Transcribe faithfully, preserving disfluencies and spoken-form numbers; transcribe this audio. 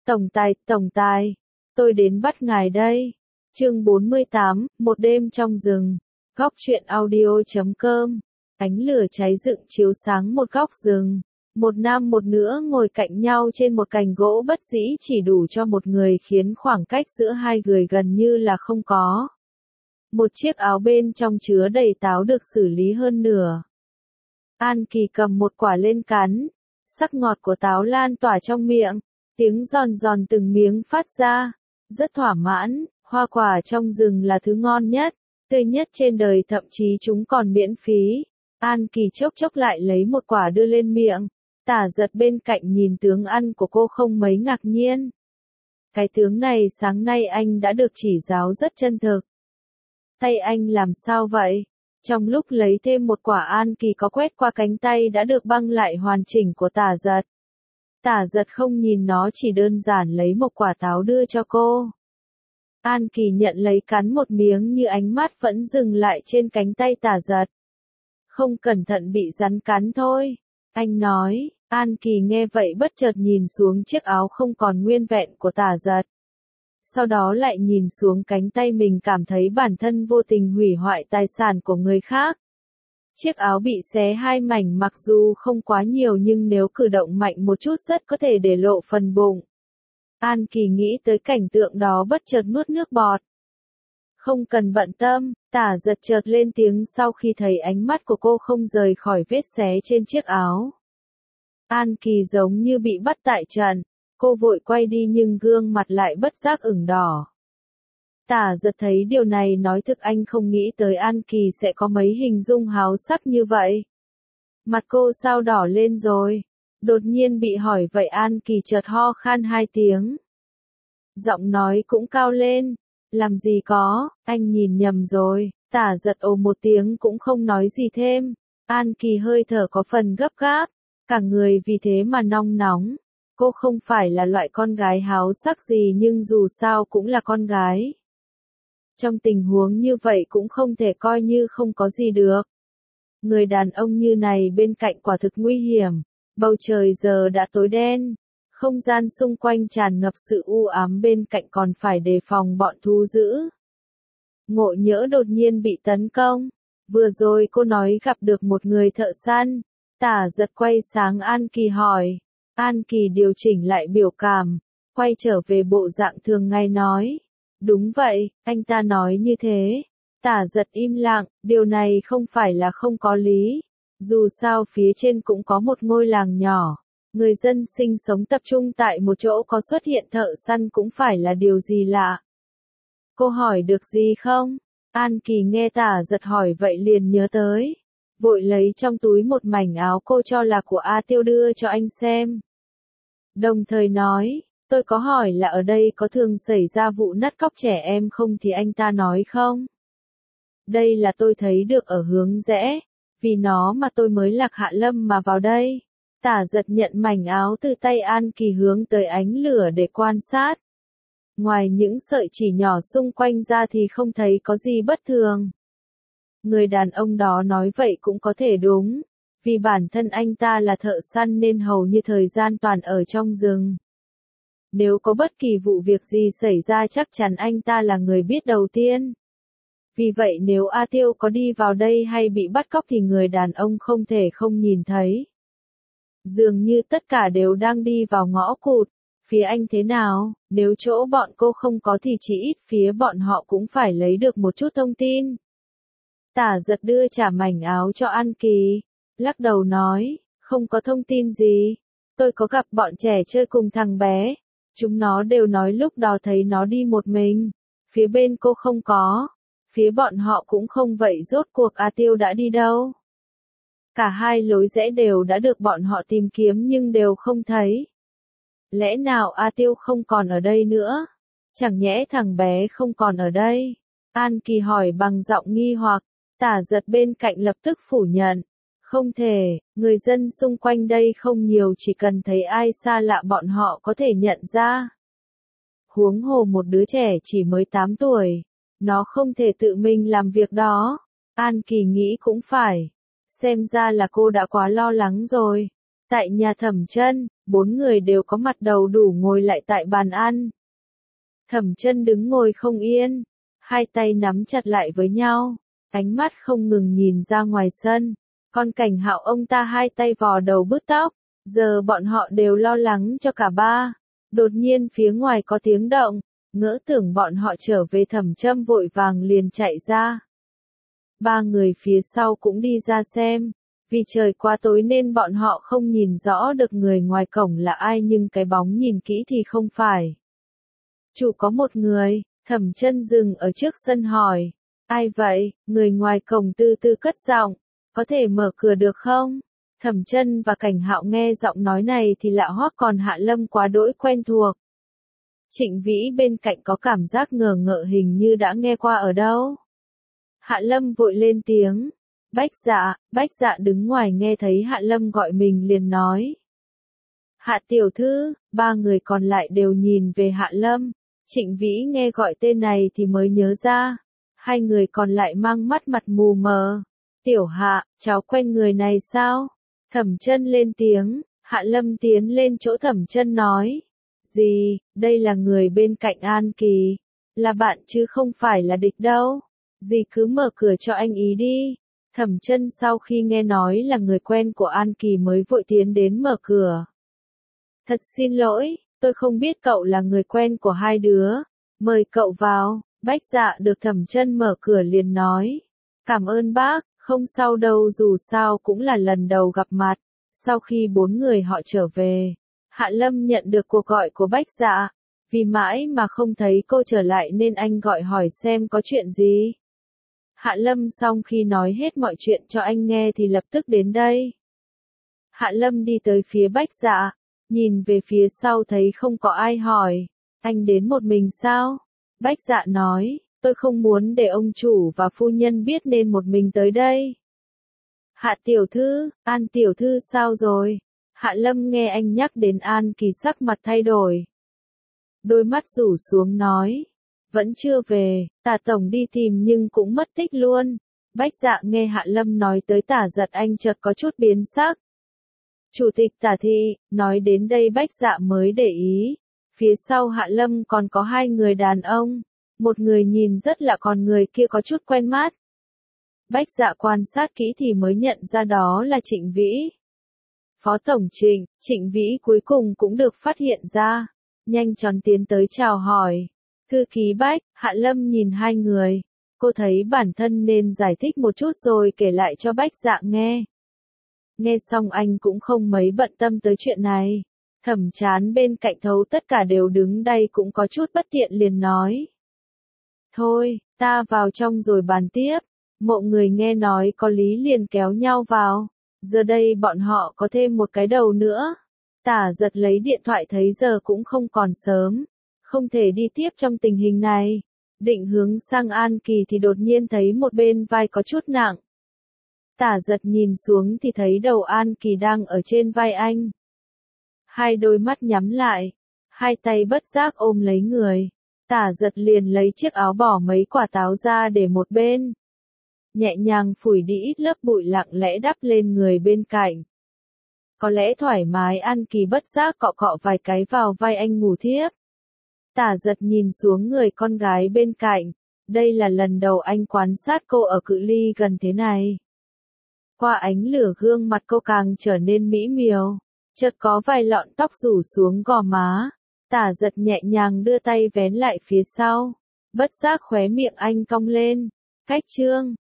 Tổng tài, tổng tài, tôi đến bắt ngài đây. Chương bốn mươi tám, một đêm trong rừng. Góc truyện audio chấm com. Ánh lửa cháy dựng chiếu sáng một góc rừng. Một nam một nữ ngồi cạnh nhau trên một cành gỗ bất dĩ chỉ đủ cho một người, khiến khoảng cách giữa hai người gần như là không có. Một chiếc áo bên trong chứa đầy táo được xử lý hơn nửa. An Kỳ cầm một quả lên cắn. Sắc ngọt của táo lan tỏa trong miệng. Tiếng giòn giòn từng miếng phát ra. Rất thỏa mãn, hoa quả trong rừng là thứ ngon nhất, tươi nhất trên đời, thậm chí chúng còn miễn phí. An Kỳ chốc chốc lại lấy một quả đưa lên miệng. Tả Giật bên cạnh nhìn tướng ăn của cô không mấy ngạc nhiên. Cái tướng này sáng nay anh đã được chỉ giáo rất chân thực. Tay anh làm sao vậy? Trong lúc lấy thêm một quả, An Kỳ có quét qua cánh tay đã được băng lại hoàn chỉnh của Tả Giật. Tả Giật không nhìn nó, chỉ đơn giản lấy một quả táo đưa cho cô. An Kỳ nhận lấy cắn một miếng, như ánh mắt vẫn dừng lại trên cánh tay Tả Giật. Không cẩn thận bị rắn cắn thôi, anh nói. An Kỳ nghe vậy bất chợt nhìn xuống chiếc áo không còn nguyên vẹn của Tả Giật. Sau đó lại nhìn xuống cánh tay mình, cảm thấy bản thân vô tình hủy hoại tài sản của người khác. Chiếc áo bị xé hai mảnh, mặc dù không quá nhiều nhưng nếu cử động mạnh một chút rất có thể để lộ phần bụng. An Kỳ nghĩ tới cảnh tượng đó bất chợt nuốt nước bọt. Không cần bận tâm, Tả Giật chợt lên tiếng sau khi thấy ánh mắt của cô không rời khỏi vết xé trên chiếc áo. An Kỳ giống như bị bắt tại trận, cô vội quay đi nhưng gương mặt lại bất giác ửng đỏ. Tả Giật thấy điều này nói thực, anh không nghĩ tới An Kỳ sẽ có mấy hình dung háo sắc như vậy. Mặt cô sao đỏ lên rồi? Đột nhiên bị hỏi vậy, An Kỳ chợt ho khan hai tiếng. Giọng nói cũng cao lên. Làm gì có, anh nhìn nhầm rồi. Tả Giật ồ một tiếng cũng không nói gì thêm. An Kỳ hơi thở có phần gấp gáp, cả người vì thế mà nong nóng. Cô không phải là loại con gái háo sắc gì nhưng dù sao cũng là con gái. Trong tình huống như vậy cũng không thể coi như không có gì được. Người đàn ông như này bên cạnh quả thực nguy hiểm. Bầu trời giờ đã tối đen. Không gian xung quanh tràn ngập sự u ám, bên cạnh còn phải đề phòng bọn thú dữ. Ngộ nhỡ đột nhiên bị tấn công. Vừa rồi cô nói gặp được một người thợ săn. Tả Giật quay sang An Kỳ hỏi. An Kỳ điều chỉnh lại biểu cảm, quay trở về bộ dạng thường ngày nói. Đúng vậy, anh ta nói như thế. Tả Giật im lặng, điều này không phải là không có lý. Dù sao phía trên cũng có một ngôi làng nhỏ. Người dân sinh sống tập trung tại một chỗ, có xuất hiện thợ săn cũng phải là điều gì lạ. Cô hỏi được gì không? An Kỳ nghe Tả Giật hỏi vậy liền nhớ tới. Vội lấy trong túi một mảnh áo cô cho là của A Tiêu đưa cho anh xem. Đồng thời nói, tôi có hỏi là ở đây có thường xảy ra vụ nắt cóc trẻ em không thì anh ta nói không. Đây là tôi thấy được ở hướng rẽ, vì nó mà tôi mới lạc hạ lâm mà vào đây. Tả Giật nhận mảnh áo từ tay An Kỳ hướng tới ánh lửa để quan sát. Ngoài những sợi chỉ nhỏ xung quanh ra thì không thấy có gì bất thường. Người đàn ông đó nói vậy cũng có thể đúng, vì bản thân anh ta là thợ săn nên hầu như thời gian toàn ở trong rừng. Nếu có bất kỳ vụ việc gì xảy ra chắc chắn anh ta là người biết đầu tiên. Vì vậy nếu A Tiêu có đi vào đây hay bị bắt cóc thì người đàn ông không thể không nhìn thấy. Dường như tất cả đều đang đi vào ngõ cụt. Phía anh thế nào? Nếu chỗ bọn cô không có thì chỉ ít phía bọn họ cũng phải lấy được một chút thông tin. Tả Giật đưa trả mảnh áo cho An Kỳ, lắc đầu nói, không có thông tin gì. Tôi có gặp bọn trẻ chơi cùng thằng bé. Chúng nó đều nói lúc đó thấy nó đi một mình. Phía bên cô không có. Phía bọn họ cũng không, vậy rốt cuộc A Tiêu đã đi đâu? Cả hai lối rẽ đều đã được bọn họ tìm kiếm nhưng đều không thấy. Lẽ nào A Tiêu không còn ở đây nữa? Chẳng nhẽ thằng bé không còn ở đây? An Kỳ hỏi bằng giọng nghi hoặc. Tả Giật bên cạnh lập tức phủ nhận. Không thể, người dân xung quanh đây không nhiều, chỉ cần thấy ai xa lạ bọn họ có thể nhận ra. Huống hồ một đứa trẻ chỉ mới tám tuổi. Nó không thể tự mình làm việc đó. An Kỳ nghĩ cũng phải. Xem ra là cô đã quá lo lắng rồi. Tại nhà Thẩm Chân, bốn người đều có mặt đầu đủ ngồi lại tại bàn ăn. Thẩm Chân đứng ngồi không yên, hai tay nắm chặt lại với nhau, ánh mắt không ngừng nhìn ra ngoài sân. Còn Cảnh Hạo ông ta hai tay vò đầu bứt tóc, giờ bọn họ đều lo lắng cho cả ba. Đột nhiên phía ngoài có tiếng động, ngỡ tưởng bọn họ trở về. Thẩm Trâm vội vàng liền chạy ra. Ba người phía sau cũng đi ra xem, vì trời quá tối nên bọn họ không nhìn rõ được người ngoài cổng là ai, nhưng cái bóng nhìn kỹ thì không phải. Chủ có một người. Thẩm Chân dừng ở trước sân hỏi, ai vậy? Người ngoài cổng từ từ cất giọng, có thể mở cửa được không? Thẩm Chân và Cảnh Hạo nghe giọng nói này thì lạ hoắc, còn Hạ Lâm quá đỗi quen thuộc. Trịnh Vĩ bên cạnh có cảm giác ngờ ngợ, hình như đã nghe qua ở đâu. Hạ Lâm vội lên tiếng, Bách Dạ. Bách Dạ đứng ngoài nghe thấy Hạ Lâm gọi mình liền nói, Hạ tiểu thư. Ba người còn lại đều nhìn về Hạ Lâm. Trịnh Vĩ nghe gọi tên này thì mới nhớ ra. Hai người còn lại mang mắt mặt mù mờ. Tiểu Hạ, cháu quen người này sao? Thẩm Chân lên tiếng. Hạ Lâm tiến lên chỗ Thẩm Chân nói, gì, đây là người bên cạnh An Kỳ. Là bạn chứ không phải là địch đâu. Dì cứ mở cửa cho anh ý đi. Thẩm Chân sau khi nghe nói là người quen của An Kỳ mới vội tiến đến mở cửa. Thật xin lỗi, tôi không biết cậu là người quen của hai đứa. Mời cậu vào. Bách Dạ được Thẩm Chân mở cửa liền nói, cảm ơn bác, không sao đâu, dù sao cũng là lần đầu gặp mặt. Sau khi bốn người họ trở về, Hạ Lâm nhận được cuộc gọi của Bách Dạ. Vì mãi mà không thấy cô trở lại nên anh gọi hỏi xem có chuyện gì. Hạ Lâm xong khi nói hết mọi chuyện cho anh nghe thì lập tức đến đây. Hạ Lâm đi tới phía Bách Dạ, nhìn về phía sau thấy không có ai hỏi, anh đến một mình sao? Bách Dạ nói, tôi không muốn để ông chủ và phu nhân biết nên một mình tới đây. Hạ tiểu thư, An tiểu thư sao rồi? Hạ Lâm nghe anh nhắc đến An Kỳ sắc mặt thay đổi. Đôi mắt rủ xuống nói, vẫn chưa về, Tả tổng đi tìm nhưng cũng mất tích luôn. Bách Dạ nghe Hạ Lâm nói tới Tả Giật anh chợt có chút biến sắc. Chủ tịch Tả thị, nói đến đây Bách Dạ mới để ý. Phía sau Hạ Lâm còn có hai người đàn ông. Một người nhìn rất lạ, còn người kia có chút quen mắt. Bách Dạ quan sát kỹ thì mới nhận ra đó là Trịnh Vĩ. Phó tổng Trịnh. Trịnh Vĩ cuối cùng cũng được phát hiện ra. Nhanh chóng tiến tới chào hỏi. Thư ký Bách. Hạ Lâm nhìn hai người. Cô thấy bản thân nên giải thích một chút rồi kể lại cho Bách Dạ nghe. Nghe xong anh cũng không mấy bận tâm tới chuyện này. Thẩm Chán bên cạnh thấu tất cả đều đứng đây cũng có chút bất tiện liền nói. Thôi, ta vào trong rồi bàn tiếp. Mộ người nghe nói có lý liền kéo nhau vào. Giờ đây bọn họ có thêm một cái đầu nữa. Tả Giật lấy điện thoại thấy giờ cũng không còn sớm. Không thể đi tiếp trong tình hình này. Định hướng sang An Kỳ thì đột nhiên thấy một bên vai có chút nặng. Tả Giật nhìn xuống thì thấy đầu An Kỳ đang ở trên vai anh. Hai đôi mắt nhắm lại. Hai tay bất giác ôm lấy người. Tả Giật liền lấy chiếc áo bỏ mấy quả táo ra để một bên. Nhẹ nhàng phủi đi ít lớp bụi lặng lẽ đắp lên người bên cạnh. Có lẽ thoải mái, An Kỳ bất giác cọ cọ vài cái vào vai anh ngủ thiếp. Tả Giật nhìn xuống người con gái bên cạnh. Đây là lần đầu anh quan sát cô ở cự ly gần thế này. Qua ánh lửa gương mặt cô càng trở nên mỹ miều. Chợt có vài lọn tóc rủ xuống gò má. Tả Giật nhẹ nhàng đưa tay vén lại phía sau. Bất giác khóe miệng anh cong lên. Cách trương.